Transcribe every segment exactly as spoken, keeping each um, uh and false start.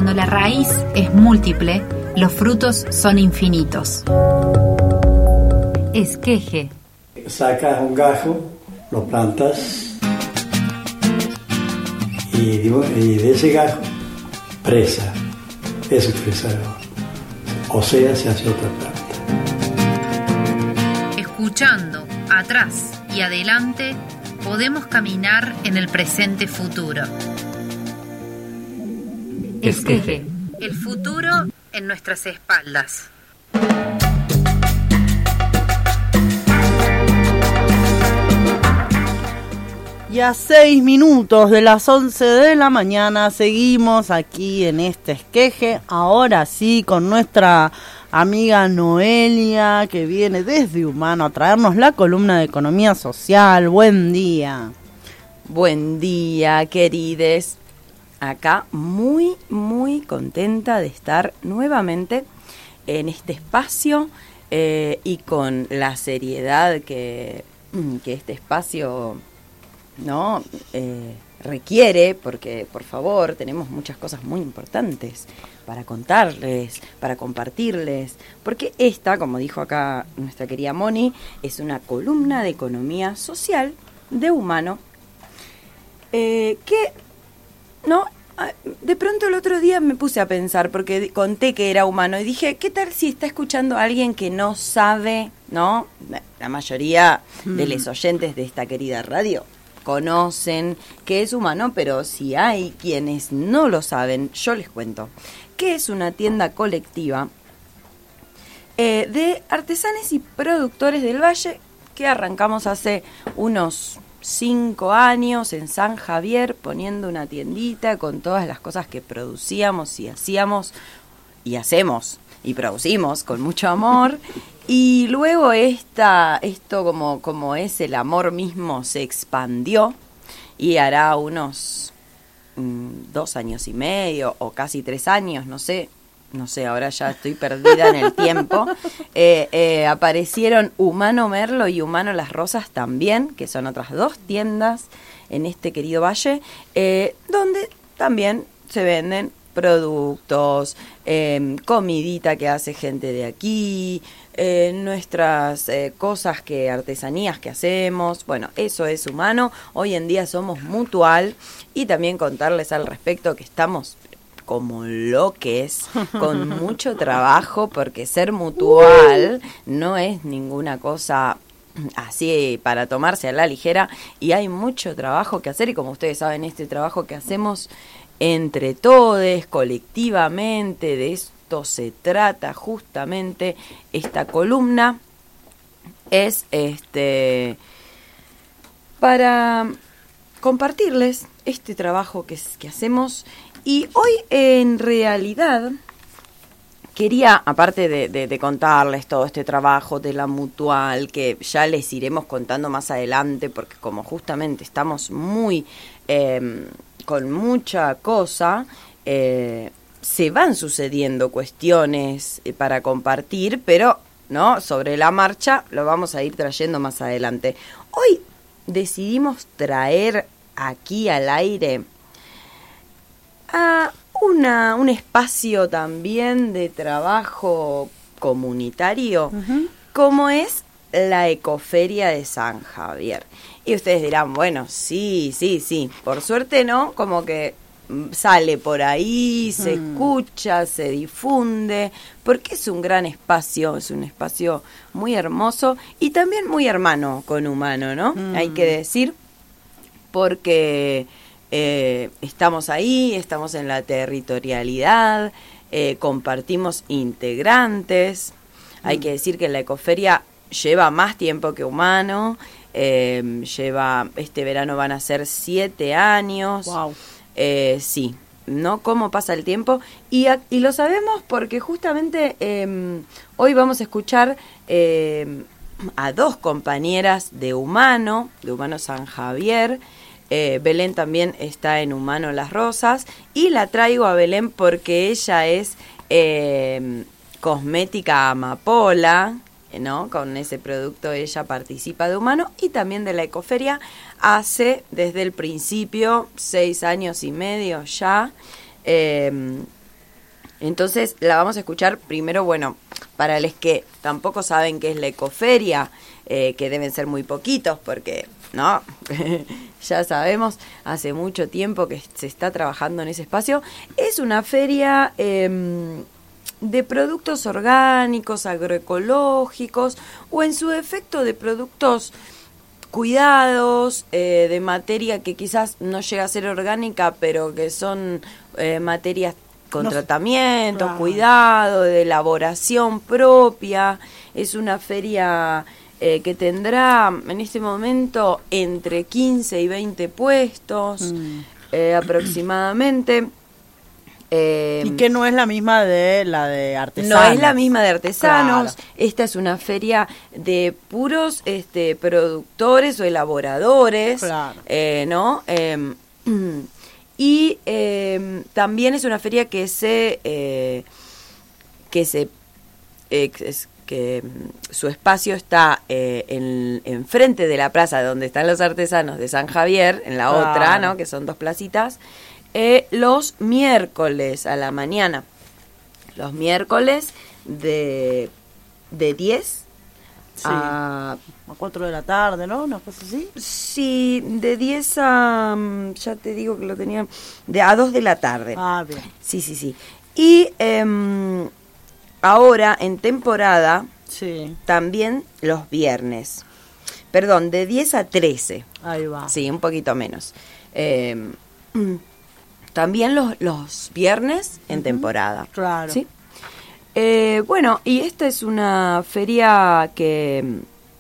Cuando la raíz es múltiple, los frutos son infinitos. Esqueje. Sacas un gajo, lo plantas y de, y de ese gajo, presa. Eso es presa. O sea, se hace otra planta. Escuchando atrás y adelante, podemos caminar en el presente futuro. Esqueje. El futuro en nuestras espaldas. Y a seis minutos de las once de la mañana seguimos aquí en este esqueje, ahora sí con nuestra amiga Noelia, que viene desde Humano a traernos la columna de Economía Social. Buen día. Buen día, querides. Acá muy, muy contenta de estar nuevamente en este espacio eh, y con la seriedad que, que este espacio... ¿no? Eh, requiere, porque por favor tenemos muchas cosas muy importantes para contarles, para compartirles, porque esta, como dijo acá nuestra querida Moni, es una columna de economía social de Humano, eh, que, ¿no? De pronto el otro día me puse a pensar, porque conté que era Humano, y dije, ¿qué tal si está escuchando a alguien que no sabe, ¿no? La mayoría hmm. de los oyentes de esta querida radio conocen que es Humano, pero si hay quienes no lo saben, yo les cuento que es una tienda colectiva eh, de artesanes y productores del Valle que arrancamos hace unos cinco años en San Javier, poniendo una tiendita con todas las cosas que producíamos y hacíamos y hacemos y producimos con mucho amor. Y luego esta, esto como, como es el amor mismo se expandió y hará unos mmm, dos años y medio o casi tres años, no sé, no sé, ahora ya estoy perdida en el tiempo, eh, eh, aparecieron Humano Merlo y Humano Las Rosas también, que son otras dos tiendas en este querido valle, eh, donde también se venden productos, eh, comidita que hace gente de aquí, eh, nuestras eh, cosas que artesanías que hacemos. Bueno, eso es Humano. Hoy en día somos Mutual, y también contarles al respecto que estamos como loques, con mucho trabajo, porque ser Mutual no es ninguna cosa así para tomarse a la ligera, y hay mucho trabajo que hacer, y como ustedes saben, este trabajo que hacemos entre todos, colectivamente, de esto se trata justamente esta columna, es este para compartirles este trabajo que, que hacemos. Y hoy en realidad quería, aparte de, de, de contarles todo este trabajo de la Mutual, que ya les iremos contando más adelante, porque como justamente estamos muy eh, con mucha cosa, eh, se van sucediendo cuestiones eh, para compartir, pero no sobre la marcha lo vamos a ir trayendo más adelante. Hoy decidimos traer aquí al aire a una, un espacio también de trabajo comunitario, uh-huh. como es la Ecoferia de San Javier. Y ustedes dirán, bueno, sí, sí, sí, por suerte no, como que sale por ahí, se hmm. escucha, se difunde, porque es un gran espacio, es un espacio muy hermoso y también muy hermano con Humano, ¿no? Hmm. Hay que decir, porque eh, estamos ahí, estamos en la territorialidad, eh, compartimos integrantes. Hmm. Hay que decir que la Ecoferia lleva más tiempo que Humano, eh, lleva, este verano van a ser siete años. Wow. Eh, sí, ¿no? Cómo pasa el tiempo. Y, a, y lo sabemos porque justamente eh, hoy vamos a escuchar eh, a dos compañeras de Humano, de Humano San Javier. Eh, Belén también está en Humano Las Rosas. Y la traigo a Belén porque ella es eh, cosmética amapola, ¿no? Con ese producto ella participa de Humano y también de la Ecoferia hace desde el principio, seis años y medio ya, eh, Entonces la vamos a escuchar primero, bueno, para los que tampoco saben qué es la Ecoferia, eh, que deben ser muy poquitos porque, ¿no? Ya sabemos, hace mucho tiempo que se está trabajando en ese espacio. Es una feria eh, de productos orgánicos, agroecológicos o en su defecto de productos cuidados, eh, de materia que quizás no llega a ser orgánica, pero que son eh, materias con no, tratamiento, claro. Cuidado, de elaboración propia. Es una feria eh, que tendrá en este momento entre quince y veinte puestos mm. eh, aproximadamente. Eh, y que no es la misma de la de artesanos. No es la misma de artesanos. Claro. Esta es una feria de puros este, productores o elaboradores, claro. eh, ¿no? Eh, y eh, también es una feria que se eh, que se eh, es, que su espacio está eh, en, en frente de la plaza donde están los artesanos de San Javier, en la claro. otra, ¿no? Que son dos placitas. Eh, los miércoles a la mañana, los miércoles de, de diez sí. a, a cuatro de la tarde, ¿no? ¿Una cosa así? Sí, de diez a, ya te digo que lo tenía, de a dos de la tarde. Ah, bien. Sí, sí, sí. Y eh, ahora en temporada, sí. también los viernes, perdón, de diez a trece. Ahí va. Sí, un poquito menos. Eh, También los, los viernes en uh-huh. temporada. Claro. ¿Sí? Eh, bueno, y esta es una feria que,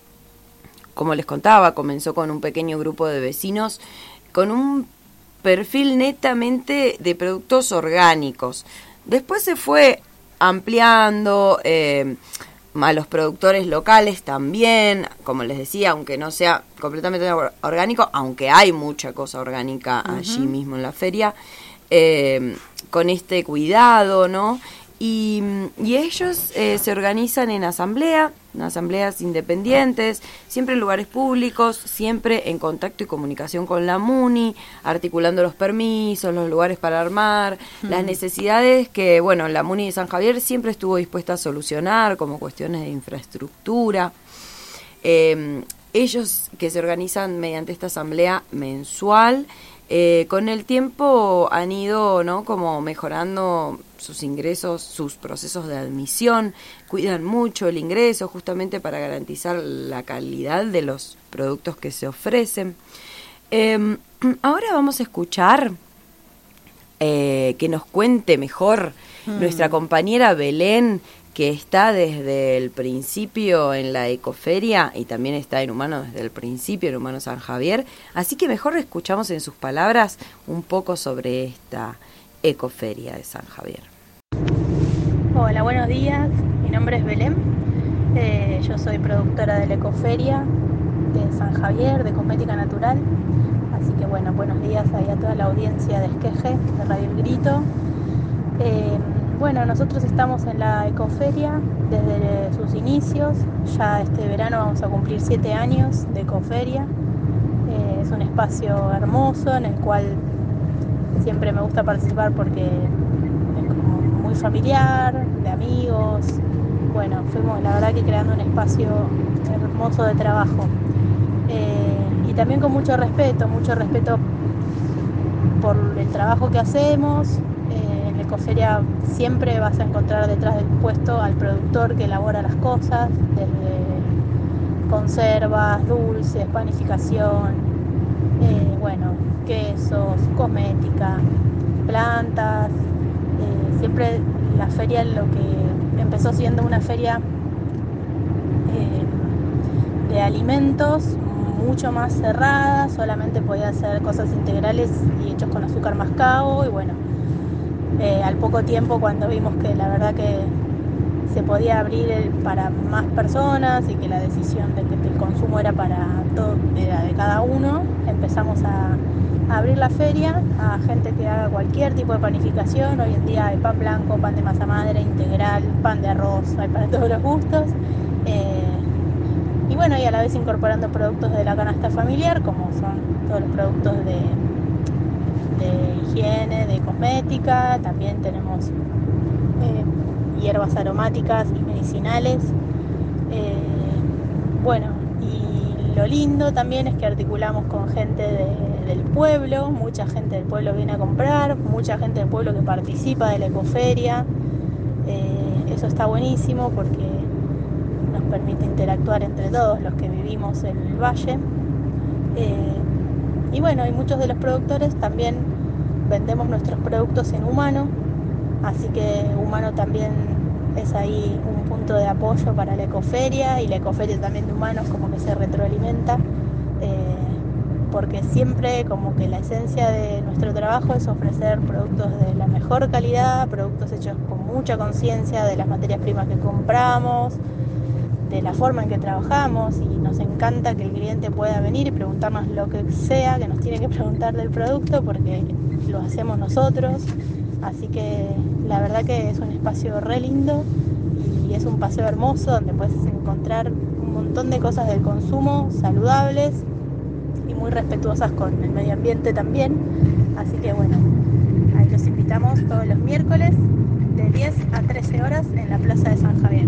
como les contaba, comenzó con un pequeño grupo de vecinos con un perfil netamente de productos orgánicos. Después se fue ampliando eh, a los productores locales también, como les decía, aunque no sea completamente orgánico, aunque hay mucha cosa orgánica uh-huh. allí mismo en la feria, eh, con este cuidado, ¿no? Y, y ellos eh, se organizan en asamblea, en asambleas independientes, siempre en lugares públicos, siempre en contacto y comunicación con la MUNI, articulando los permisos, los lugares para armar, mm. las necesidades que, bueno, la MUNI de San Javier siempre estuvo dispuesta a solucionar, como cuestiones de infraestructura. Eh, ellos que se organizan mediante esta asamblea mensual, Eh, con el tiempo han ido, ¿no?, como mejorando sus ingresos, sus procesos de admisión, cuidan mucho el ingreso justamente para garantizar la calidad de los productos que se ofrecen. Eh, ahora vamos a escuchar eh, que nos cuente mejor mm. nuestra compañera Belén, que está desde el principio en la Ecoferia y también está en Humano desde el principio, en Humano San Javier. Así que mejor escuchamos en sus palabras un poco sobre esta Ecoferia de San Javier. Hola, buenos días. Mi nombre es Belén. Eh, yo soy productora de la Ecoferia de San Javier, de cosmética natural. Así que bueno, buenos días ahí a toda la audiencia de Esqueje, de Radio El Grito. Eh, Bueno, nosotros estamos en la Ecoferia desde sus inicios. Ya este verano vamos a cumplir siete años de Ecoferia. Eh, es un espacio hermoso en el cual siempre me gusta participar porque es como muy familiar, de amigos. Bueno, fuimos la verdad que creando un espacio hermoso de trabajo. Eh, y también con mucho respeto, mucho respeto por el trabajo que hacemos. En la Ecoferia siempre vas a encontrar detrás del puesto al productor que elabora las cosas, desde conservas, dulces, panificación, eh, bueno, quesos, cosmética, plantas. Eh, siempre la feria, lo que empezó siendo una feria eh, de alimentos mucho más cerrada, solamente podía hacer cosas integrales y hechos con azúcar mascabo y bueno. Eh, al poco tiempo, cuando vimos que la verdad que se podía abrir el, para más personas y que la decisión de que el consumo era para todo, era de cada uno, empezamos a, a abrir la feria a gente que haga cualquier tipo de panificación. Hoy en día hay pan blanco, pan de masa madre, integral, pan de arroz, hay para todos los gustos. Eh, y bueno, y a la vez incorporando productos de la canasta familiar, como son todos los productos de de higiene, de cosmética. También tenemos eh, hierbas aromáticas y medicinales. Eh, bueno, y lo lindo también es que articulamos con gente de, del pueblo, mucha gente del pueblo viene a comprar, mucha gente del pueblo que participa de la ecoferia. Eh, eso está buenísimo porque nos permite interactuar entre todos los que vivimos en el valle. Eh, y bueno, y muchos de los productores también vendemos nuestros productos en Humano, así que Humano también es ahí un punto de apoyo para la ecoferia, y la ecoferia también de Humanos como que se retroalimenta, eh, porque siempre como que la esencia de nuestro trabajo es ofrecer productos de la mejor calidad, productos hechos con mucha conciencia de las materias primas que compramos, de la forma en que trabajamos, y nos encanta que el cliente pueda venir y preguntarnos lo que sea que nos tiene que preguntar del producto, porque lo hacemos nosotros. Así que la verdad que es un espacio re lindo y es un paseo hermoso donde puedes encontrar un montón de cosas del consumo saludables y muy respetuosas con el medio ambiente también. Así que bueno, ahí los invitamos todos los miércoles de diez a trece horas en la Plaza de San Javier.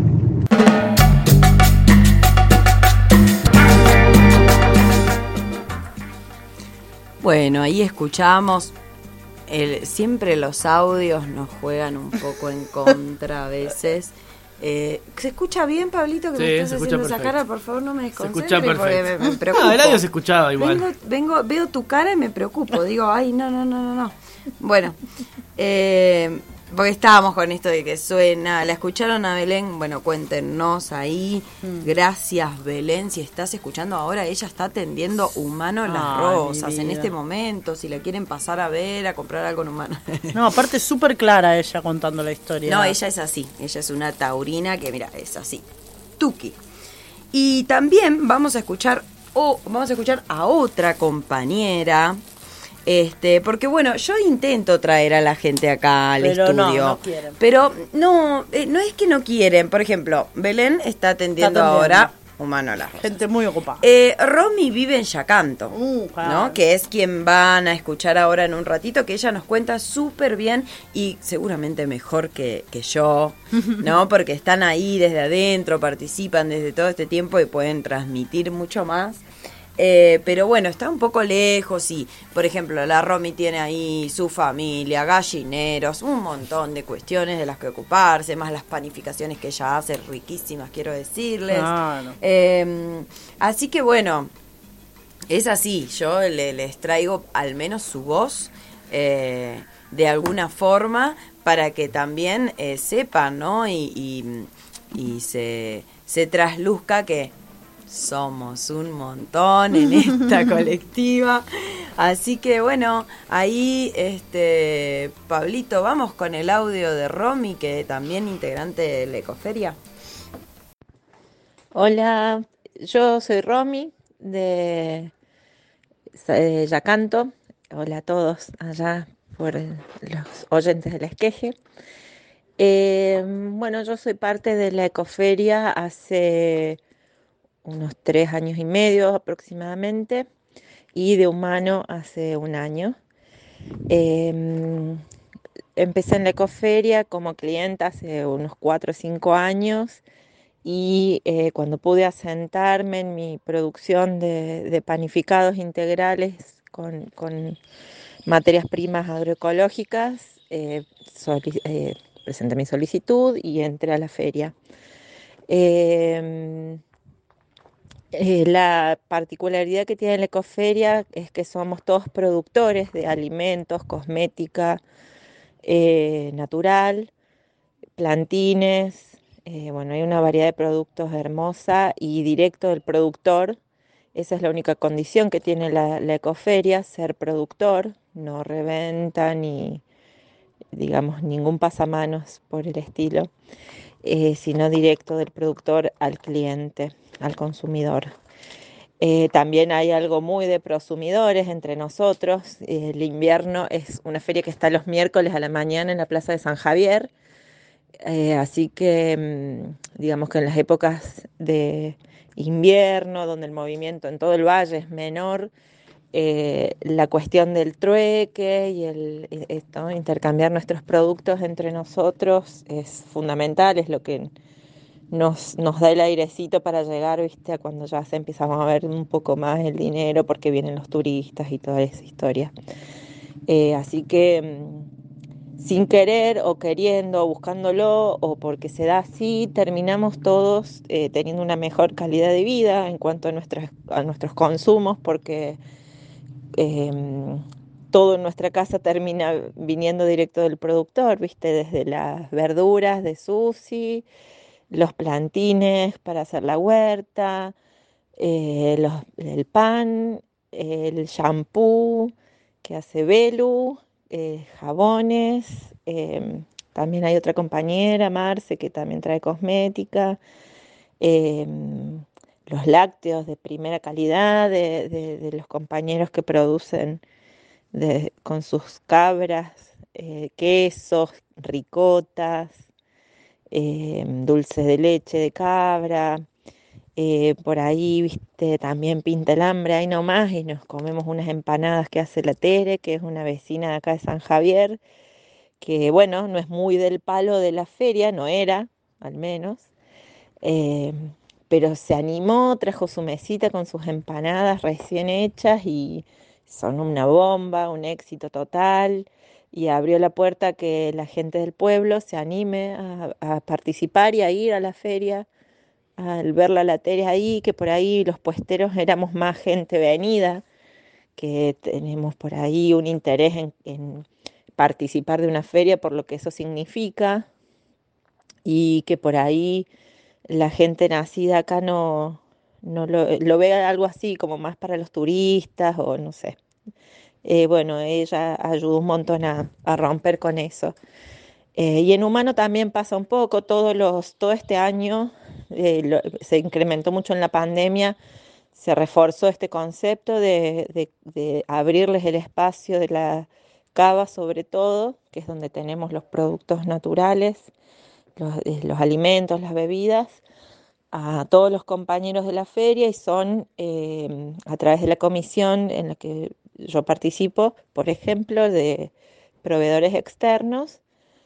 Bueno, ahí escuchamos. El, siempre los audios nos juegan un poco en contra a veces. Eh, ¿Se escucha bien, Pablito, que sí, me estás haciendo perfecto. esa cara? Por favor, no me Se desconcentres escucha perfecto. porque me, me preocupo. No, el audio se escuchaba igual. Vengo, vengo, veo tu cara y me preocupo. Digo, ay, no, no, no, no, no. Bueno, eh, porque estábamos con esto de que suena. ¿La escucharon a Belén? Bueno, cuéntenos ahí. Mm. Gracias, Belén. Si estás escuchando ahora, ella está atendiendo Humano Las Ay, Rosas en este momento. Si la quieren pasar a ver, a comprar algo en Humano. No, aparte es súper clara ella contando la historia. No, ella es así. Ella es una taurina que, mira, es así. Tuki. Y también vamos a escuchar, oh, vamos a escuchar a otra compañera. Este, porque bueno, yo intento traer a la gente acá al pero estudio, no, no quieren. Pero no, eh, no es que no quieren. Por ejemplo, Belén está atendiendo, está atendiendo. ahora Humano Las Rosas. Gente muy ocupada. Eh, Romy vive en Yacanto, uh, claro. ¿no? Que es quien van a escuchar ahora en un ratito, que ella nos cuenta súper bien y seguramente mejor que, que yo, ¿no? Porque están ahí desde adentro, participan desde todo este tiempo y pueden transmitir mucho más. Eh, pero bueno, está un poco lejos y, por ejemplo, la Romy tiene ahí su familia, gallineros, un montón de cuestiones de las que ocuparse, más las panificaciones que ella hace, riquísimas, quiero decirles. Ah, no. eh, así que bueno, es así, yo le, les traigo al menos su voz eh, de alguna forma para que también eh, sepan, ¿no? Y, y, y se, se trasluzca que somos un montón en esta colectiva. Así que bueno, ahí este Pablito, vamos con el audio de Romy, que también integrante de la Ecoferia. Hola, yo soy Romy de, de Yacanto. Hola a todos allá por los oyentes del esqueje. Eh, bueno, yo soy parte de la Ecoferia hace unos tres años y medio aproximadamente, y de Humano hace un año. Eh, empecé en la Ecoferia como clienta hace unos cuatro o cinco años, y eh, cuando pude asentarme en mi producción de, de panificados integrales con, con materias primas agroecológicas, eh, soli- eh, presenté mi solicitud y entré a la feria. Eh, Eh, la particularidad que tiene la Ecoferia es que somos todos productores de alimentos, cosmética eh, natural, plantines, eh, bueno, hay una variedad de productos hermosa y directo del productor. Esa es la única condición que tiene la, la Ecoferia, ser productor, no reventa ni, digamos, ningún pasamanos por el estilo, eh, sino directo del productor al cliente, al consumidor. Eh, también hay algo muy de prosumidores entre nosotros. Eh, el invierno es una feria que está los miércoles a la mañana en la Plaza de San Javier. Eh, así que, digamos que en las épocas de invierno, donde el movimiento en todo el valle es menor, eh, la cuestión del trueque y el esto, intercambiar nuestros productos entre nosotros es fundamental, es lo que nos, nos da el airecito para llegar, ¿viste? A cuando ya se empezamos a ver un poco más el dinero porque vienen los turistas y toda esa historia. Eh, así que sin querer o queriendo o buscándolo o porque se da así, terminamos todos eh, teniendo una mejor calidad de vida en cuanto a, nuestras, a nuestros consumos, porque eh, todo en nuestra casa termina viniendo directo del productor, ¿viste? Desde las verduras de Susi, los plantines para hacer la huerta, eh, los, el pan, el shampoo que hace Belu, eh, jabones, eh, también hay otra compañera, Marce, que también trae cosmética, eh, los lácteos de primera calidad de, de, de los compañeros que producen de, con sus cabras, eh, quesos, ricotas, eh, dulces de leche de cabra. Eh, por ahí, viste, también pinta el hambre ahí nomás y nos comemos unas empanadas que hace la Tere, que es una vecina de acá de San Javier, que bueno, no es muy del palo de la feria, no era, al menos, eh, pero se animó, trajo su mesita con sus empanadas recién hechas y son una bomba, un éxito total, y abrió la puerta a que la gente del pueblo se anime a, a participar y a ir a la feria, al ver la lateria ahí, que por ahí los puesteros éramos más gente venida, que tenemos por ahí un interés en, en participar de una feria por lo que eso significa, y que por ahí la gente nacida acá no, no lo, lo ve algo así como más para los turistas o no sé. Eh, bueno, ella ayudó un montón a, a romper con eso. Eh, y en humano también pasa un poco, todos los, todo este año eh, lo, se incrementó mucho en la pandemia, se reforzó este concepto de, de, de abrirles el espacio de la cava sobre todo, que es donde tenemos los productos naturales, los, los alimentos, las bebidas, a todos los compañeros de la feria, y son eh, a través de la comisión en la que yo participo, por ejemplo, de proveedores externos,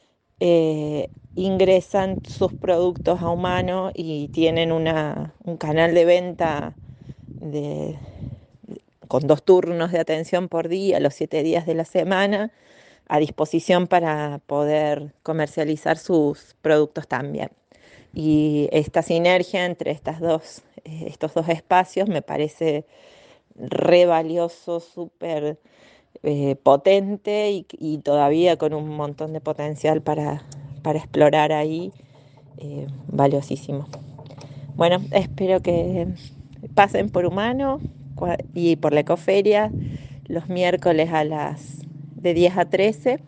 eh, ingresan sus productos a humano y tienen una, un canal de venta de, con dos turnos de atención por día, los siete días de la semana, a disposición para poder comercializar sus productos también. Y esta sinergia entre estas dos, eh, estos dos espacios me parece re valioso, súper eh, potente y, y todavía con un montón de potencial para, para explorar ahí, eh, valiosísimo. Bueno, espero que pasen por Humano y por la Ecoferia los miércoles a las de diez a trece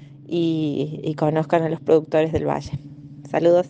y, y conozcan a los productores del Valle. Saludos.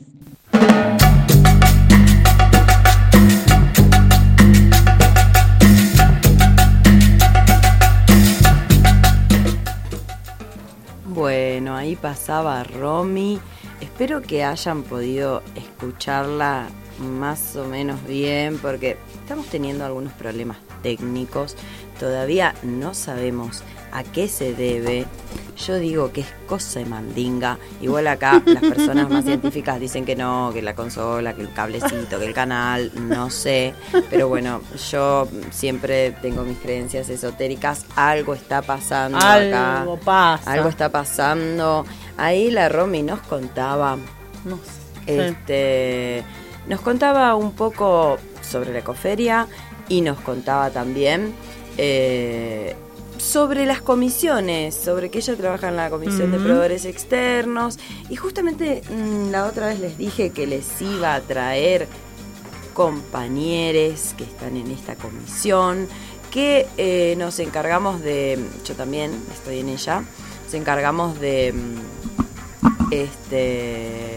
Bueno, ahí pasaba Romy. Espero que hayan podido escucharla más o menos bien, porque estamos teniendo algunos problemas técnicos. Todavía no sabemos a qué se debe. Yo digo que es cosa de mandinga. Igual acá las personas más científicas dicen que no, que la consola, que el cablecito, que el canal, no sé. Pero bueno, yo siempre tengo mis creencias esotéricas. Algo está pasando Algo acá. Algo pasa. Algo está pasando. Ahí la Romy nos contaba. No sé. Este, nos contaba un poco sobre la Ecoferia y nos contaba también eh, sobre las comisiones, sobre que ella trabaja en la comisión uh-huh. de proveedores externos, y justamente mmm, la otra vez les dije que les iba a traer compañeros que están en esta comisión, que eh, nos encargamos de, yo también estoy en ella, nos encargamos de este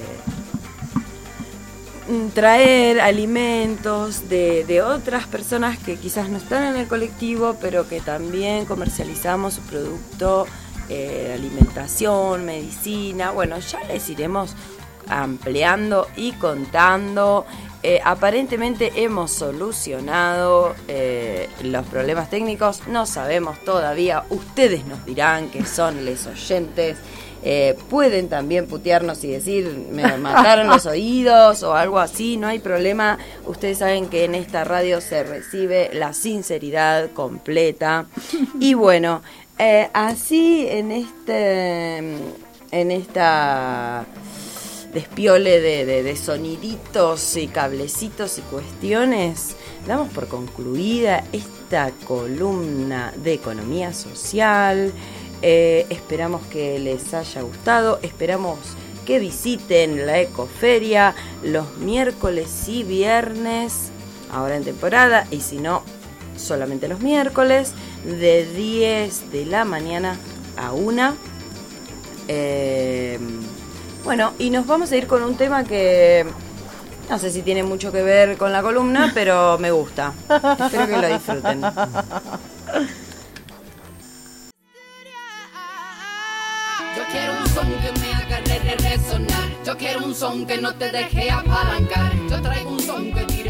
traer alimentos de, de otras personas que quizás no están en el colectivo, pero que también comercializamos su producto, eh, alimentación, medicina. Bueno, ya les iremos ampliando y contando. Eh, aparentemente hemos solucionado eh, los problemas técnicos, no sabemos todavía, ustedes nos dirán que son les oyentes. Eh, pueden también putearnos y decir me mataron los oídos o algo así, no hay problema. Ustedes saben que en esta radio se recibe la sinceridad completa. Y bueno, eh, así en este en esta despiole de, de, de soniditos y cablecitos y cuestiones, damos por concluida esta columna de economía social. Eh, esperamos que les haya gustado, esperamos que visiten la Ecoferia los miércoles y viernes, ahora en temporada, y si no, solamente los miércoles, de diez de la mañana a una. Eh, bueno, y nos vamos a ir con un tema que no sé si tiene mucho que ver con la columna, pero me gusta. Espero que lo disfruten. Yo quiero un son que me haga re, re, resonar. Yo quiero un son que no te deje apalancar. Yo traigo un son que